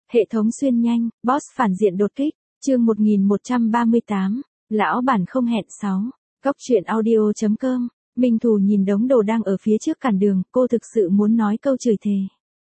Hệ thống xuyên nhanh, boss phản diện đột kích, chương 1138, lão bản không hẹn 6. Góc truyện audio.com, Minh Thù nhìn đống đồ đang ở phía trước cản đường, cô thực sự muốn nói câu chửi thề.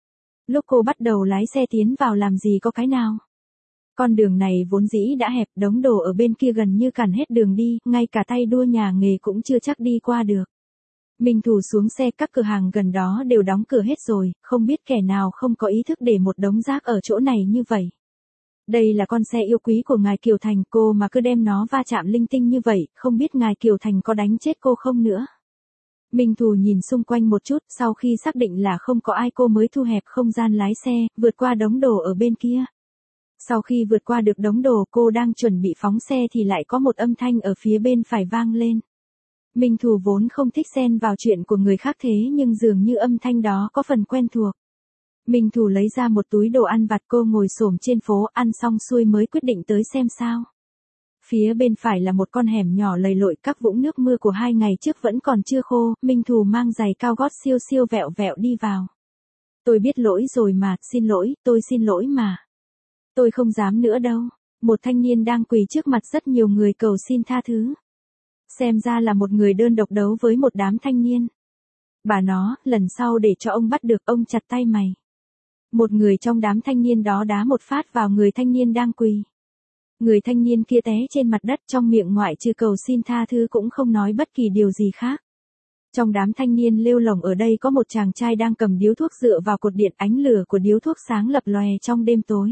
Lúc cô bắt đầu lái xe tiến vào làm gì có cái nào. Con đường này vốn dĩ đã hẹp, đống đồ ở bên kia gần như cản hết đường đi, ngay cả tay đua nhà nghề cũng chưa chắc đi qua được. Minh Thù xuống xe, các cửa hàng gần đó đều đóng cửa hết rồi, không biết kẻ nào không có ý thức để một đống rác ở chỗ này như vậy. Đây là con xe yêu quý của ngài Kiều Thành, cô mà cứ đem nó va chạm linh tinh như vậy, không biết ngài Kiều Thành có đánh chết cô không nữa. Minh Thù nhìn xung quanh một chút, sau khi xác định là không có ai cô mới thu hẹp không gian lái xe, vượt qua đống đồ ở bên kia. Sau khi vượt qua được đống đồ, cô đang chuẩn bị phóng xe thì lại có một âm thanh ở phía bên phải vang lên. Minh Thù vốn không thích xen vào chuyện của người khác thế nhưng dường như âm thanh đó có phần quen thuộc. Minh Thù lấy ra một túi đồ ăn vặt, cô ngồi xổm trên phố ăn xong xuôi mới quyết định tới xem sao. Phía bên phải là một con hẻm nhỏ lầy lội, các vũng nước mưa của 2 ngày trước vẫn còn chưa khô, Minh Thù mang giày cao gót siêu siêu vẹo vẹo đi vào. Tôi biết lỗi rồi mà, xin lỗi, tôi xin lỗi mà. Tôi không dám nữa đâu. Một thanh niên đang quỳ trước mặt rất nhiều người cầu xin tha thứ. Xem ra là một người đơn độc đấu với một đám thanh niên. Bà nó, lần sau để cho ông bắt được ông chặt tay mày. Một người trong đám thanh niên đó đá một phát vào người thanh niên đang quỳ. Người thanh niên kia té trên mặt đất, trong miệng ngoại trừ cầu xin tha thứ cũng không nói bất kỳ điều gì khác. Trong đám thanh niên lêu lổng ở đây có một chàng trai đang cầm điếu thuốc dựa vào cột điện, ánh lửa của điếu thuốc sáng lập lòe trong đêm tối.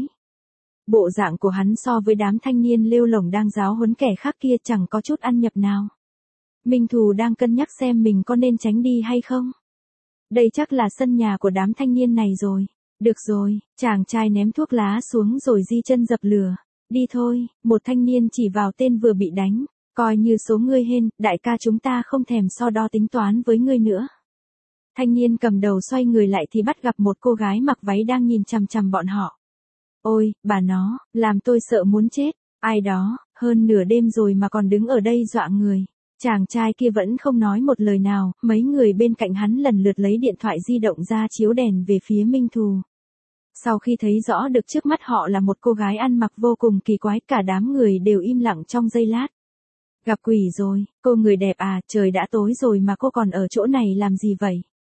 Bộ dạng của hắn so với đám thanh niên lêu lổng đang giáo huấn kẻ khác kia chẳng có chút ăn nhập nào. Minh Thù đang cân nhắc xem mình có nên tránh đi hay không. Đây chắc là sân nhà của đám thanh niên này rồi. Được rồi, chàng trai ném thuốc lá xuống rồi di chân dập lửa. Đi thôi, một thanh niên chỉ vào tên vừa bị đánh. Coi như số ngươi hên, đại ca chúng ta không thèm so đo tính toán với ngươi nữa. Thanh niên cầm đầu xoay người lại thì bắt gặp một cô gái mặc váy đang nhìn chằm chằm bọn họ. Ôi, bà nó, làm tôi sợ muốn chết. Ai đó, hơn nửa đêm rồi mà còn đứng ở đây dọa người. Chàng trai kia vẫn không nói một lời nào, mấy người bên cạnh hắn lần lượt lấy điện thoại di động ra chiếu đèn về phía Minh Thù. Sau khi thấy rõ được trước mắt họ là một cô gái ăn mặc vô cùng kỳ quái, cả đám người đều im lặng trong giây lát. Gặp quỷ rồi, cô người đẹp à, trời đã tối rồi mà cô còn ở chỗ này làm gì vậy?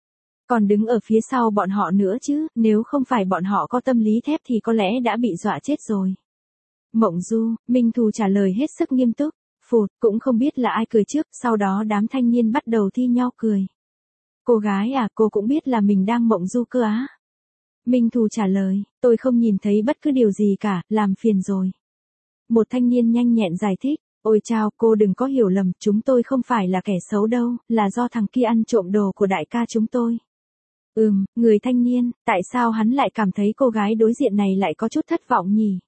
Còn đứng ở phía sau bọn họ nữa chứ, nếu không phải bọn họ có tâm lý thép thì có lẽ đã bị dọa chết rồi. Mộng Du, Minh Thù trả lời hết sức nghiêm túc. Phụt, cũng không biết là ai cười trước, sau đó đám thanh niên bắt đầu thi nhau cười. Cô gái à, cô cũng biết là mình đang mộng du cơ á. Minh Thù trả lời, tôi không nhìn thấy bất cứ điều gì cả, làm phiền rồi. Một thanh niên nhanh nhẹn giải thích, ôi chao, cô đừng có hiểu lầm, chúng tôi không phải là kẻ xấu đâu, là do thằng kia ăn trộm đồ của đại ca chúng tôi. Người thanh niên, tại sao hắn lại cảm thấy cô gái đối diện này lại có chút thất vọng nhỉ?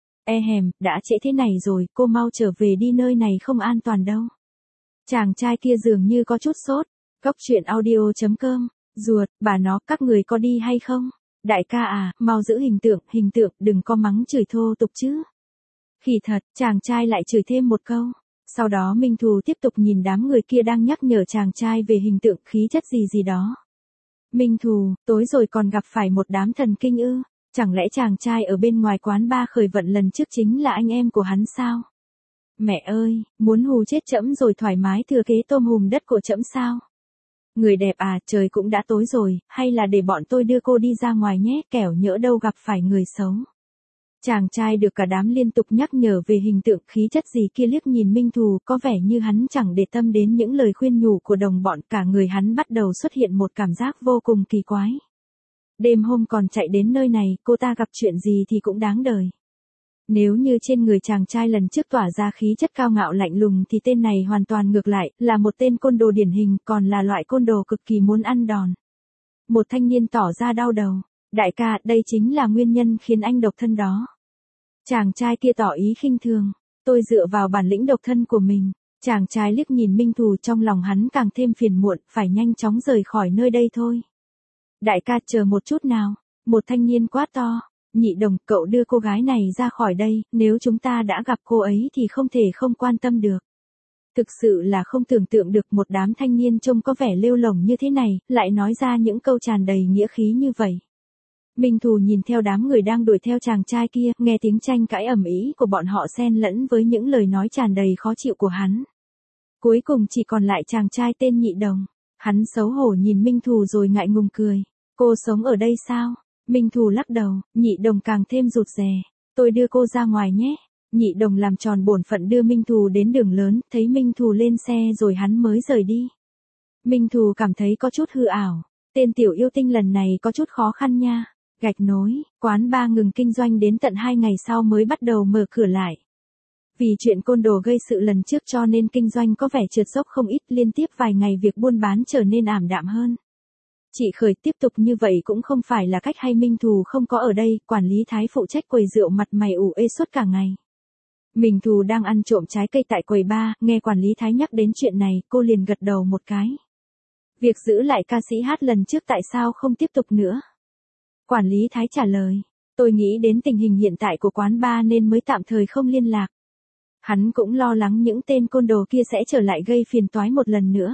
Đã trễ thế này rồi, cô mau trở về đi, nơi này không an toàn đâu. Chàng trai kia dường như có chút sốt. Góc truyện audio.com, ruột, bà nó, các người có đi hay không? Đại ca à, mau giữ hình tượng, đừng có mắng chửi thô tục chứ. Khỉ thật, chàng trai lại chửi thêm một câu. Sau đó Minh Thù tiếp tục nhìn đám người kia đang nhắc nhở chàng trai về hình tượng, khí chất gì đó. Minh Thù, tối rồi còn gặp phải một đám thần kinh ư? Chẳng lẽ chàng trai ở bên ngoài quán bar khởi vận lần trước chính là anh em của hắn sao? Mẹ ơi, muốn hù chết trẫm rồi thoải mái thừa kế tôm hùm đất của trẫm sao? Người đẹp à, trời cũng đã tối rồi, hay là để bọn tôi đưa cô đi ra ngoài nhé, kẻo nhỡ đâu gặp phải người xấu. Chàng trai được cả đám liên tục nhắc nhở về hình tượng, khí chất gì kia, liếc nhìn Minh Thù, có vẻ như hắn chẳng để tâm đến những lời khuyên nhủ của đồng bọn, cả người hắn bắt đầu xuất hiện một cảm giác vô cùng kỳ quái. Đêm hôm còn chạy đến nơi này, cô ta gặp chuyện gì thì cũng đáng đời. Nếu như trên người chàng trai lần trước tỏa ra khí chất cao ngạo lạnh lùng thì tên này hoàn toàn ngược lại, là một tên côn đồ điển hình, còn là loại côn đồ cực kỳ muốn ăn đòn. Một thanh niên tỏ ra đau đầu. Đại ca, đây chính là nguyên nhân khiến anh độc thân đó. Chàng trai kia tỏ ý khinh thường. Tôi dựa vào bản lĩnh độc thân của mình. Chàng trai liếc nhìn Minh Thù, trong lòng hắn càng thêm phiền muộn, phải nhanh chóng rời khỏi nơi đây thôi. Đại ca, chờ một chút nào. Một thanh niên quát to. Nhị đồng, cậu đưa cô gái này ra khỏi đây, nếu chúng ta đã gặp cô ấy thì không thể không quan tâm được. Thực sự là không tưởng tượng được một đám thanh niên trông có vẻ lêu lổng như thế này, lại nói ra những câu tràn đầy nghĩa khí như vậy. Minh Thù nhìn theo đám người đang đuổi theo chàng trai kia, nghe tiếng tranh cãi ầm ĩ của bọn họ xen lẫn với những lời nói tràn đầy khó chịu của hắn. Cuối cùng chỉ còn lại chàng trai tên Nhị Đồng. Hắn xấu hổ nhìn Minh Thù rồi ngại ngùng cười. Cô sống ở đây sao? Minh Thù lắc đầu, Nhị Đồng càng thêm rụt rè. Tôi đưa cô ra ngoài nhé. Nhị Đồng làm tròn bổn phận đưa Minh Thù đến đường lớn, thấy Minh Thù lên xe rồi hắn mới rời đi. Minh Thù cảm thấy có chút hư ảo. Tên tiểu yêu tinh lần này có chút khó khăn nha. Gạch nối, quán bar ngừng kinh doanh đến tận 2 ngày sau mới bắt đầu mở cửa lại. Vì chuyện côn đồ gây sự lần trước cho nên kinh doanh có vẻ trượt dốc không ít, liên tiếp vài ngày việc buôn bán trở nên ảm đạm hơn. Chị Khởi tiếp tục như vậy cũng không phải là cách hay. Minh Thù không có ở đây, quản lý Thái phụ trách quầy rượu mặt mày ủ ê suốt cả ngày. Minh Thù đang ăn trộm trái cây tại quầy bar, nghe quản lý Thái nhắc đến chuyện này, cô liền gật đầu một cái. Việc giữ lại ca sĩ hát lần trước tại sao không tiếp tục nữa? Quản lý Thái trả lời, tôi nghĩ đến tình hình hiện tại của quán bar nên mới tạm thời không liên lạc. Hắn cũng lo lắng những tên côn đồ kia sẽ trở lại gây phiền toái một lần nữa.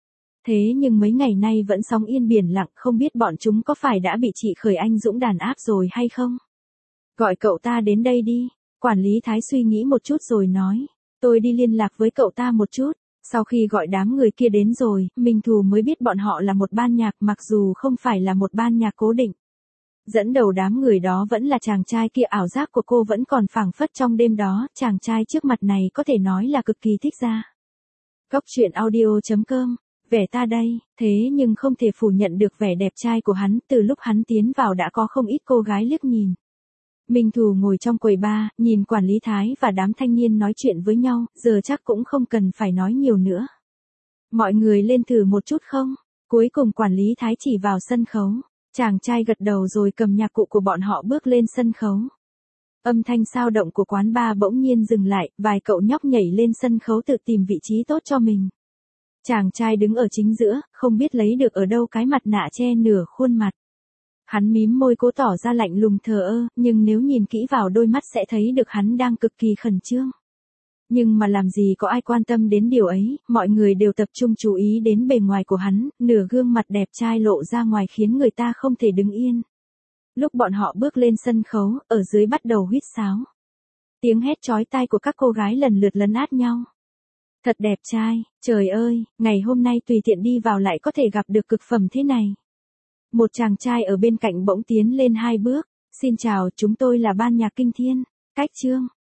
Thế nhưng mấy ngày nay vẫn sóng yên biển lặng, không biết bọn chúng có phải đã bị chị Khởi Anh Dũng đàn áp rồi hay không? Gọi cậu ta đến đây đi. Quản lý Thái suy nghĩ một chút rồi nói, tôi đi liên lạc với cậu ta một chút. Sau khi gọi đám người kia đến rồi, Minh Thù mới biết bọn họ là một ban nhạc mặc dù không phải là một ban nhạc cố định. Dẫn đầu đám người đó vẫn là chàng trai kia, ảo giác của cô vẫn còn phảng phất trong đêm đó, chàng trai trước mặt này có thể nói là cực kỳ thích ra. Góc truyện audio.com, vẻ ta đây, thế nhưng không thể phủ nhận được vẻ đẹp trai của hắn, từ lúc hắn tiến vào đã có không ít cô gái liếc nhìn. Minh Thù ngồi trong quầy bar, nhìn quản lý Thái và đám thanh niên nói chuyện với nhau, giờ chắc cũng không cần phải nói nhiều nữa. Mọi người lên thử một chút không? Cuối cùng quản lý Thái chỉ vào sân khấu. Chàng trai gật đầu rồi cầm nhạc cụ của bọn họ bước lên sân khấu. Âm thanh sao động của quán bar bỗng nhiên dừng lại, vài cậu nhóc nhảy lên sân khấu tự tìm vị trí tốt cho mình. Chàng trai đứng ở chính giữa, không biết lấy được ở đâu cái mặt nạ che nửa khuôn mặt. Hắn mím môi cố tỏ ra lạnh lùng thờ ơ, nhưng nếu nhìn kỹ vào đôi mắt sẽ thấy được hắn đang cực kỳ khẩn trương. Nhưng mà làm gì có ai quan tâm đến điều ấy, mọi người đều tập trung chú ý đến bề ngoài của hắn, nửa gương mặt đẹp trai lộ ra ngoài khiến người ta không thể đứng yên. Lúc bọn họ bước lên sân khấu, ở dưới bắt đầu huýt sáo. Tiếng hét chói tai của các cô gái lần lượt lấn át nhau. Thật đẹp trai, trời ơi, ngày hôm nay tùy tiện đi vào lại có thể gặp được cực phẩm thế này. Một chàng trai ở bên cạnh bỗng tiến lên 2 bước. Xin chào, chúng tôi là ban nhạc Kinh Thiên. Cách chương